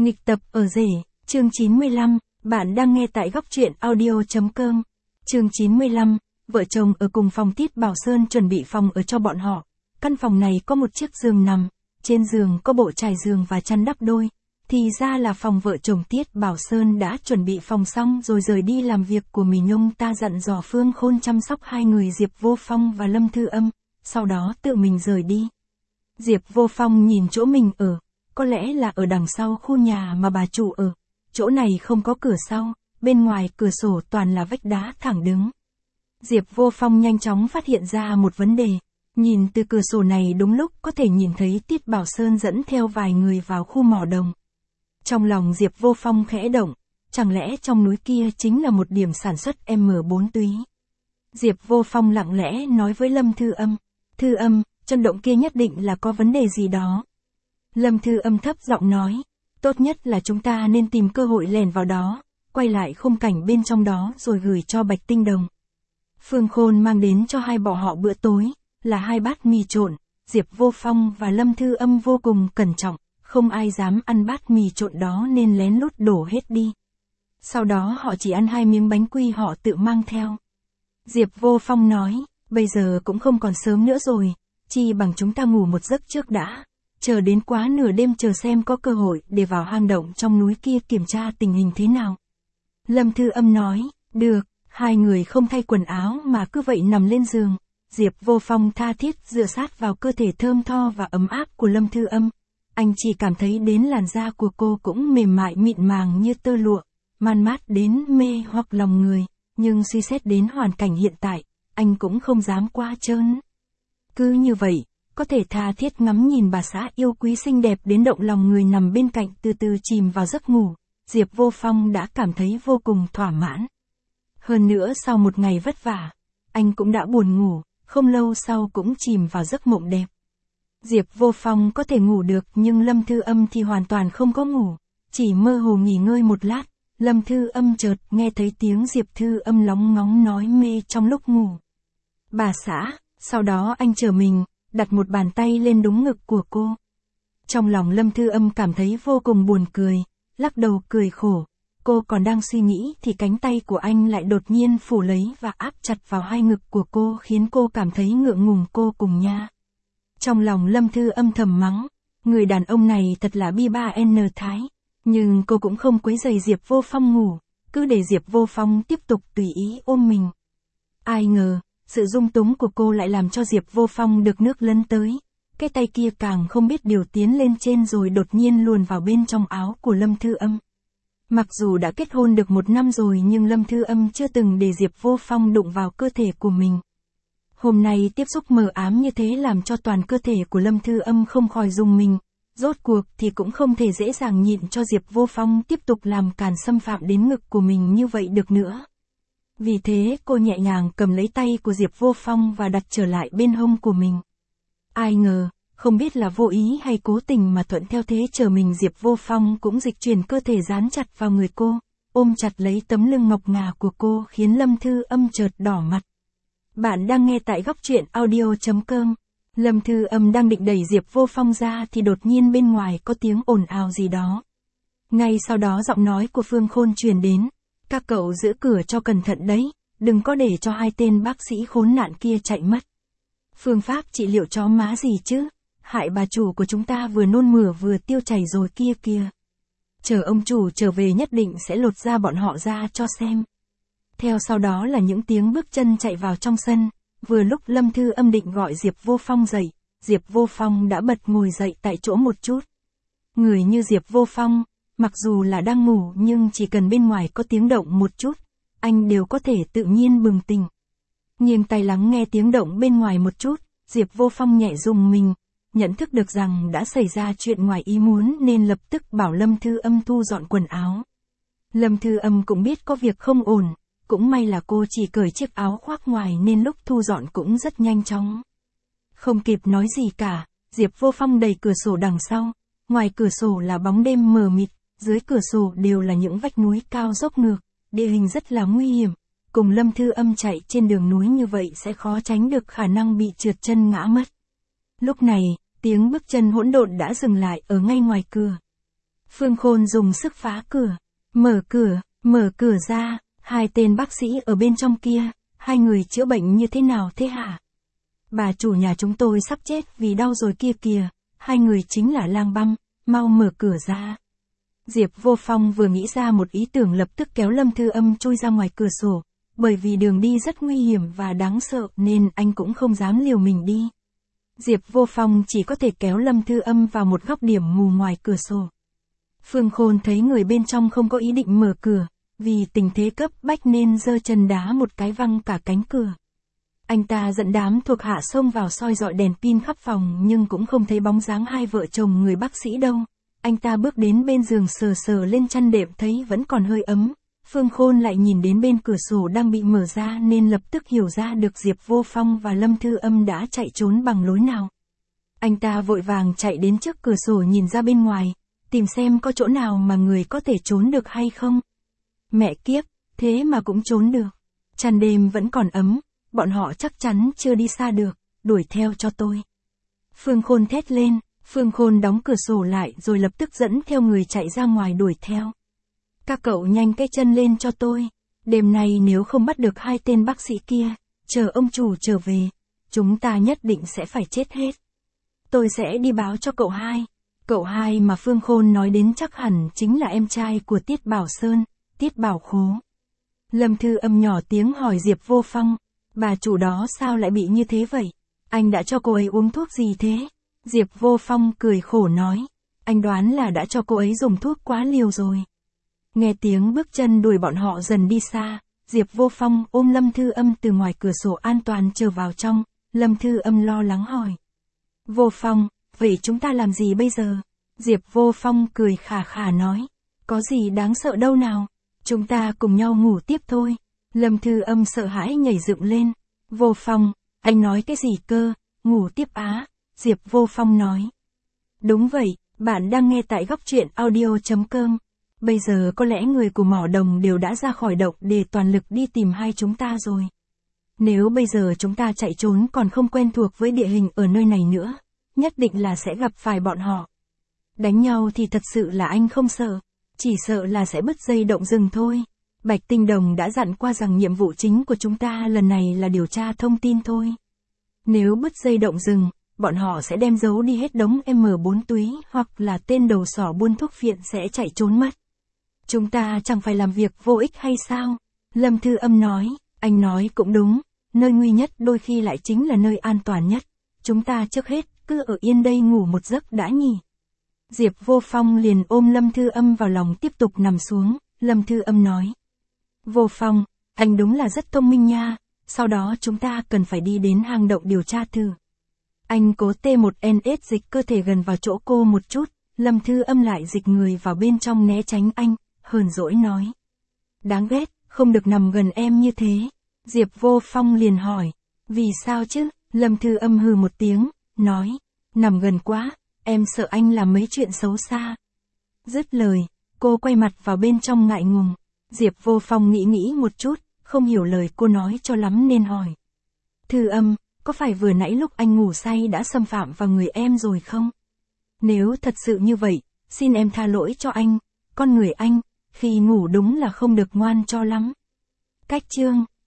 Nghịch tập ở rể, chương 95, bạn đang nghe tại góc truyện audio.com. Chương 95, vợ chồng ở cùng phòng Tiết Bảo Sơn chuẩn bị phòng ở cho bọn họ. Căn phòng này có một chiếc giường nằm, trên giường có bộ trải giường và chăn đắp đôi. Thì ra là phòng vợ chồng Tiết Bảo Sơn đã chuẩn bị phòng xong rồi rời đi làm việc của mình. Ông ta dặn dò Phương Khôn chăm sóc hai người Diệp Vô Phong và Lâm Thư Âm, sau đó tự mình rời đi. Diệp Vô Phong nhìn chỗ mình ở, có lẽ là ở đằng sau khu nhà mà bà chủ ở. Chỗ này không có cửa sau, bên ngoài cửa sổ toàn là vách đá thẳng đứng. Diệp Vô Phong nhanh chóng phát hiện ra một vấn đề. Nhìn từ cửa sổ này đúng lúc có thể nhìn thấy Tiết Bảo Sơn dẫn theo vài người vào khu mỏ đồng. Trong lòng Diệp Vô Phong khẽ động, chẳng lẽ trong núi kia chính là một điểm sản xuất M4 túy. Diệp Vô Phong lặng lẽ nói với Lâm Thư Âm, Thư Âm, chân động kia nhất định là có vấn đề gì đó. Lâm Thư Âm thấp giọng nói, tốt nhất là chúng ta nên tìm cơ hội lèn vào đó, quay lại khung cảnh bên trong đó rồi gửi cho Bạch Tinh Đồng. Phương Khôn mang đến cho hai bọn họ bữa tối, là 2 bát mì trộn. Diệp Vô Phong và Lâm Thư Âm vô cùng cẩn trọng, không ai dám ăn bát mì trộn đó nên lén lút đổ hết đi. Sau đó họ chỉ ăn 2 miếng bánh quy họ tự mang theo. Diệp Vô Phong nói, bây giờ cũng không còn sớm nữa rồi, chi bằng chúng ta ngủ một giấc trước đã, chờ đến quá nửa đêm chờ xem có cơ hội để vào hang động trong núi kia kiểm tra tình hình thế nào. Lâm Thư Âm nói, được, hai người không thay quần áo mà cứ vậy nằm lên giường. Diệp Vô Phong tha thiết dựa sát vào cơ thể thơm tho và ấm áp của Lâm Thư Âm. Anh chỉ cảm thấy đến làn da của cô cũng mềm mại mịn màng như tơ lụa, man mát đến mê hoặc lòng người, nhưng suy xét đến hoàn cảnh hiện tại, anh cũng không dám quá trớn. Cứ như vậy, có thể tha thiết ngắm nhìn bà xã yêu quý xinh đẹp đến động lòng người nằm bên cạnh từ từ chìm vào giấc ngủ, Diệp Vô Phong đã cảm thấy vô cùng thỏa mãn. Hơn nữa sau một ngày vất vả, anh cũng đã buồn ngủ, không lâu sau cũng chìm vào giấc mộng đẹp. Diệp Vô Phong có thể ngủ được nhưng Lâm Thư Âm thì hoàn toàn không có ngủ, chỉ mơ hồ nghỉ ngơi một lát, Lâm Thư Âm chợt nghe thấy tiếng Diệp Thư Âm lóng ngóng nói mê trong lúc ngủ. Bà xã, sau đó anh trở mình, đặt một bàn tay lên đúng ngực của cô. Trong lòng Lâm Thư Âm cảm thấy vô cùng buồn cười, lắc đầu cười khổ. Cô còn đang suy nghĩ thì cánh tay của anh lại đột nhiên phủ lấy và áp chặt vào hai ngực của cô khiến cô cảm thấy ngượng ngùng cô cùng nha. Trong lòng Lâm Thư Âm thầm mắng, người đàn ông này thật là bi ba n thái. Nhưng cô cũng không quấy rầy Diệp Vô Phong ngủ, cứ để Diệp Vô Phong tiếp tục tùy ý ôm mình. Ai ngờ, sự dung túng của cô lại làm cho Diệp Vô Phong được nước lấn tới. Cái tay kia càng không biết điều tiến lên trên rồi đột nhiên luồn vào bên trong áo của Lâm Thư Âm. Mặc dù đã kết hôn được 1 năm rồi nhưng Lâm Thư Âm chưa từng để Diệp Vô Phong đụng vào cơ thể của mình. Hôm nay tiếp xúc mờ ám như thế làm cho toàn cơ thể của Lâm Thư Âm không khỏi rùng mình. Rốt cuộc thì cũng không thể dễ dàng nhịn cho Diệp Vô Phong tiếp tục làm càn xâm phạm đến ngực của mình như vậy được nữa. Vì thế cô nhẹ nhàng cầm lấy tay của Diệp Vô Phong và đặt trở lại bên hông của mình. Ai ngờ, không biết là vô ý hay cố tình mà thuận theo thế chờ mình Diệp Vô Phong cũng dịch chuyển cơ thể dán chặt vào người cô, ôm chặt lấy tấm lưng ngọc ngà của cô khiến Lâm Thư Âm chợt đỏ mặt. Bạn đang nghe tại góc truyện audio.com. Lâm Thư Âm đang định đẩy Diệp Vô Phong ra thì đột nhiên bên ngoài có tiếng ồn ào gì đó. Ngay sau đó giọng nói của Phương Khôn truyền đến, các cậu giữ cửa cho cẩn thận đấy, đừng có để cho 2 tên bác sĩ khốn nạn kia chạy mất. Phương pháp trị liệu chó má gì chứ, hại bà chủ của chúng ta vừa nôn mửa vừa tiêu chảy rồi kia kìa. Chờ ông chủ trở về nhất định sẽ lột da bọn họ ra cho xem. Theo sau đó là những tiếng bước chân chạy vào trong sân, vừa lúc Lâm Thư Âm định gọi Diệp Vô Phong dậy, Diệp Vô Phong đã bật ngồi dậy tại chỗ một chút. Người như Diệp Vô Phong, mặc dù là đang ngủ nhưng chỉ cần bên ngoài có tiếng động một chút, anh đều có thể tự nhiên bừng tỉnh. Nghiêng tai lắng nghe tiếng động bên ngoài một chút, Diệp Vô Phong nhẹ rùng mình, nhận thức được rằng đã xảy ra chuyện ngoài ý muốn nên lập tức bảo Lâm Thư Âm thu dọn quần áo. Lâm Thư Âm cũng biết có việc không ổn, cũng may là cô chỉ cởi chiếc áo khoác ngoài nên lúc thu dọn cũng rất nhanh chóng. Không kịp nói gì cả, Diệp Vô Phong đẩy cửa sổ đằng sau, ngoài cửa sổ là bóng đêm mờ mịt, dưới cửa sổ đều là những vách núi cao dốc ngược, địa hình rất là nguy hiểm. Cùng Lâm Thư Âm chạy trên đường núi như vậy sẽ khó tránh được khả năng bị trượt chân ngã mất. Lúc này, tiếng bước chân hỗn độn đã dừng lại ở ngay ngoài cửa. Phương Khôn dùng sức phá cửa. Mở cửa ra, hai tên bác sĩ ở bên trong kia, hai người chữa bệnh như thế nào thế hả? Bà chủ nhà chúng tôi sắp chết vì đau rồi kia kìa, hai người chính là lang băm, mau mở cửa ra. Diệp Vô Phong vừa nghĩ ra một ý tưởng lập tức kéo Lâm Thư Âm chui ra ngoài cửa sổ, bởi vì đường đi rất nguy hiểm và đáng sợ nên anh cũng không dám liều mình đi. Diệp Vô Phong chỉ có thể kéo Lâm Thư Âm vào một góc điểm mù ngoài cửa sổ. Phương Khôn thấy người bên trong không có ý định mở cửa, vì tình thế cấp bách nên giơ chân đá một cái văng cả cánh cửa. Anh ta dẫn đám thuộc hạ xông vào soi dọi đèn pin khắp phòng nhưng cũng không thấy bóng dáng hai vợ chồng người bác sĩ đâu. Anh ta bước đến bên giường sờ sờ lên chăn đệm thấy vẫn còn hơi ấm. Phương Khôn lại nhìn đến bên cửa sổ đang bị mở ra nên lập tức hiểu ra được Diệp Vô Phong và Lâm Thư Âm đã chạy trốn bằng lối nào. Anh ta vội vàng chạy đến trước cửa sổ nhìn ra bên ngoài, tìm xem có chỗ nào mà người có thể trốn được hay không. Mẹ kiếp, thế mà cũng trốn được. Chăn đêm vẫn còn ấm, bọn họ chắc chắn chưa đi xa được, đuổi theo cho tôi. Phương Khôn thét lên, Phương Khôn đóng cửa sổ lại rồi lập tức dẫn theo người chạy ra ngoài đuổi theo. Các cậu nhanh cái chân lên cho tôi, đêm nay nếu không bắt được hai tên bác sĩ kia, chờ ông chủ trở về, chúng ta nhất định sẽ phải chết hết. Tôi sẽ đi báo cho cậu hai. Cậu hai mà Phương Khôn nói đến chắc hẳn chính là em trai của Tiết Bảo Sơn, Tiết Bảo Khố. Lâm Thư Âm nhỏ tiếng hỏi Diệp Vô Phong, bà chủ đó sao lại bị như thế vậy? Anh đã cho cô ấy uống thuốc gì thế? Diệp Vô Phong cười khổ nói, anh đoán là đã cho cô ấy dùng thuốc quá liều rồi. Nghe tiếng bước chân đuổi bọn họ dần đi xa, Diệp Vô Phong ôm Lâm Thư Âm từ ngoài cửa sổ an toàn trở vào trong. Lâm Thư Âm lo lắng hỏi, Vô Phong, vậy chúng ta làm gì bây giờ? Diệp Vô Phong cười khà khà nói, có gì đáng sợ đâu nào, chúng ta cùng nhau ngủ tiếp thôi. Lâm Thư Âm sợ hãi nhảy dựng lên, Vô Phong, anh nói cái gì cơ, ngủ tiếp á? Diệp Vô Phong nói, đúng vậy, bạn đang nghe tại góc truyện audio.com. Bây giờ có lẽ người của mỏ đồng đều đã ra khỏi động để toàn lực đi tìm hai chúng ta rồi. Nếu bây giờ chúng ta chạy trốn còn không quen thuộc với địa hình ở nơi này nữa, nhất định là sẽ gặp phải bọn họ. Đánh nhau thì thật sự là anh không sợ, chỉ sợ là sẽ bứt dây động rừng thôi. Bạch Tinh Đồng đã dặn qua rằng nhiệm vụ chính của chúng ta lần này là điều tra thông tin thôi. Nếu bứt dây động rừng, bọn họ sẽ đem giấu đi hết đống M4 túy hoặc là tên đầu sỏ buôn thuốc phiện sẽ chạy trốn mất. Chúng ta chẳng phải làm việc vô ích hay sao? Lâm Thư Âm nói, anh nói cũng đúng, nơi nguy nhất đôi khi lại chính là nơi an toàn nhất. Chúng ta trước hết cứ ở yên đây ngủ một giấc đã nhỉ. Diệp Vô Phong liền ôm Lâm Thư Âm vào lòng tiếp tục nằm xuống. Lâm Thư Âm nói, Vô Phong, anh đúng là rất thông minh nha, sau đó chúng ta cần phải đi đến hang động điều tra thử. Anh cố T1NS dịch cơ thể gần vào chỗ cô một chút. Lâm Thư Âm lại dịch người vào bên trong né tránh anh, hờn dỗi nói, đáng ghét, không được nằm gần em như thế. Diệp Vô Phong liền hỏi, vì sao chứ? Lâm Thư Âm hừ một tiếng, nói, nằm gần quá, em sợ anh làm mấy chuyện xấu xa. Dứt lời, cô quay mặt vào bên trong ngại ngùng. Diệp Vô Phong nghĩ một chút, không hiểu lời cô nói cho lắm nên hỏi, Thư Âm, có phải vừa nãy lúc anh ngủ say đã xâm phạm vào người em rồi không? Nếu thật sự như vậy, xin em tha lỗi cho anh, con người anh, khi ngủ đúng là không được ngoan cho lắm. Cách chương